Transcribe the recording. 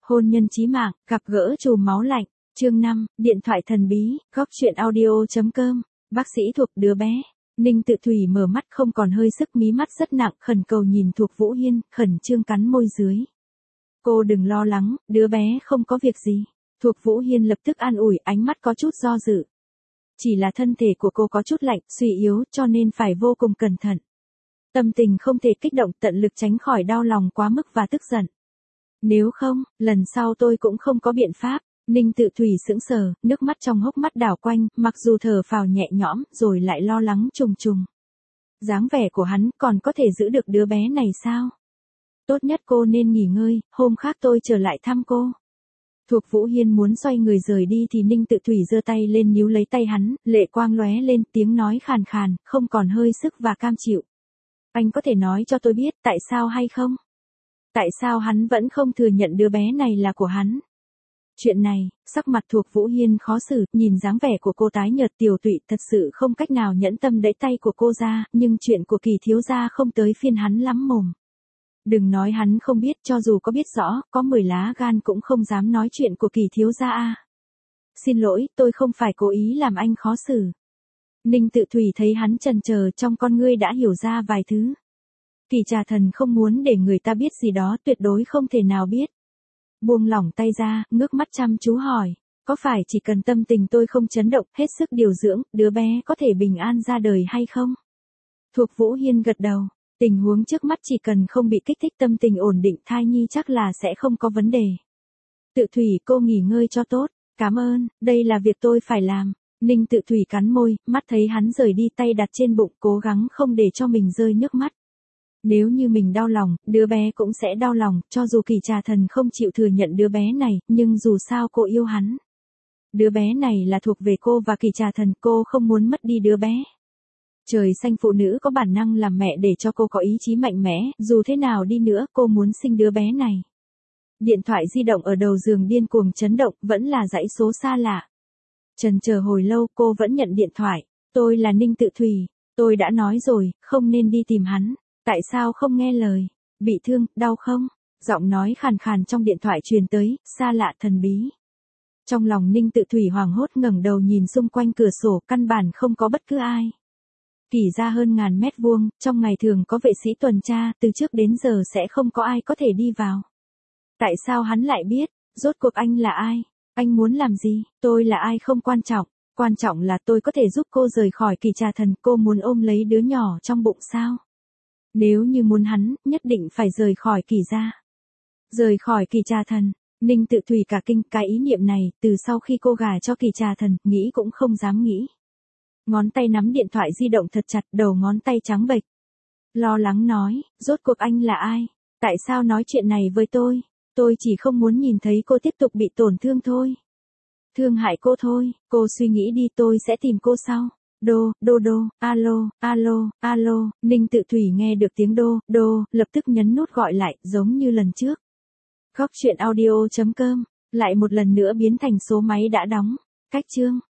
Hôn nhân chí mạng, gặp gỡ chùm máu lạnh. Chương 5, điện thoại thần bí, góc chuyện audio.com. Bác sĩ Thuộc đứa bé. Ninh Tự Thủy mở mắt không còn hơi sức, mí mắt rất nặng, khẩn cầu nhìn Thuộc Vũ Hiên, khẩn trương cắn môi dưới. Cô đừng lo lắng, đứa bé không có việc gì. Thuộc Vũ Hiên lập tức an ủi, ánh mắt có chút do dự. Chỉ là thân thể của cô có chút lạnh, suy yếu, cho nên phải vô cùng cẩn thận. Tâm tình không thể kích động, tận lực tránh khỏi đau lòng quá mức và tức giận. Nếu không, lần sau tôi cũng không có biện pháp. Ninh Tự Thủy sững sờ, nước mắt trong hốc mắt đảo quanh, mặc dù thở phào nhẹ nhõm, rồi lại lo lắng trùng trùng. Dáng vẻ của hắn còn có thể giữ được đứa bé này sao? Tốt nhất cô nên nghỉ ngơi, hôm khác tôi trở lại thăm cô. Thuộc Vũ Hiên muốn xoay người rời đi thì Ninh Tự Thủy giơ tay lên níu lấy tay hắn, lệ quang lóe lên, tiếng nói khàn khàn, không còn hơi sức và cam chịu. Anh có thể nói cho tôi biết tại sao hay không? Tại sao hắn vẫn không thừa nhận đứa bé này là của hắn? Chuyện này, sắc mặt Thuộc Vũ Hiên khó xử, nhìn dáng vẻ của cô tái nhợt tiều tụy, thật sự không cách nào nhẫn tâm đẩy tay của cô ra, nhưng chuyện của Kỳ thiếu gia không tới phiên hắn lắm mồm. Đừng nói hắn không biết, cho dù có biết rõ, có 10 lá gan cũng không dám nói chuyện của Kỳ thiếu gia a. Xin lỗi, tôi không phải cố ý làm anh khó xử. Ninh Tự Thủy thấy hắn chần chờ, trong con ngươi đã hiểu ra vài thứ. Kỳ Trà Thần không muốn để người ta biết gì đó, tuyệt đối không thể nào biết. Buông lỏng tay ra, ngước mắt chăm chú hỏi, có phải chỉ cần tâm tình tôi không chấn động, hết sức điều dưỡng, đứa bé có thể bình an ra đời hay không? Thuộc Vũ Hiên gật đầu, tình huống trước mắt chỉ cần không bị kích thích, tâm tình ổn định, thai nhi chắc là sẽ không có vấn đề. Tự Thủy, cô nghỉ ngơi cho tốt, cảm ơn, đây là việc tôi phải làm. Ninh Tự Thủy cắn môi, mắt thấy hắn rời đi, tay đặt trên bụng, cố gắng không để cho mình rơi nước mắt. Nếu như mình đau lòng, đứa bé cũng sẽ đau lòng, cho dù Kỳ Trà Thần không chịu thừa nhận đứa bé này, nhưng dù sao cô yêu hắn. Đứa bé này là thuộc về cô và Kỳ Trà Thần, cô không muốn mất đi đứa bé. Trời xanh, phụ nữ có bản năng làm mẹ để cho cô có ý chí mạnh mẽ, dù thế nào đi nữa, cô muốn sinh đứa bé này. Điện thoại di động ở đầu giường điên cuồng chấn động, vẫn là dãy số xa lạ. Chần chờ hồi lâu, cô vẫn nhận điện thoại. Tôi là Ninh Tự Thủy, tôi đã nói rồi, không nên đi tìm hắn. Tại sao không nghe lời? Bị thương, đau không? Giọng nói khàn khàn trong điện thoại truyền tới, xa lạ thần bí. Trong lòng Ninh Tự Thủy hoảng hốt, ngẩng đầu nhìn xung quanh cửa sổ, căn bản không có bất cứ ai. Kỳ ra hơn 1000 mét vuông, trong ngày thường có vệ sĩ tuần tra, từ trước đến giờ sẽ không có ai có thể đi vào. Tại sao hắn lại biết? Rốt cuộc anh là ai? Anh muốn làm gì? Tôi là ai không quan trọng. Quan trọng là tôi có thể giúp cô rời khỏi Kỳ Trà Thần. Cô muốn ôm lấy đứa nhỏ trong bụng sao? Nếu như muốn hắn, nhất định phải rời khỏi Kỳ gia. Rời khỏi Kỳ Trà Thần. Ninh Tự Thủy cả kinh, cái ý niệm này, từ sau khi cô gả cho Kỳ Trà Thần, nghĩ cũng không dám nghĩ. Ngón tay nắm điện thoại di động thật chặt, đầu ngón tay trắng bệch. Lo lắng nói, rốt cuộc anh là ai? Tại sao nói chuyện này với tôi? Tôi chỉ không muốn nhìn thấy cô tiếp tục bị tổn thương thôi. Thương hại cô thôi, cô suy nghĩ đi, tôi sẽ tìm cô sau. Đô, alo, Ninh Tự Thủy nghe được tiếng đô, lập tức nhấn nút gọi lại, giống như lần trước. Góc chuyện audio.com, lại một lần nữa biến thành số máy đã đóng. Cách chương.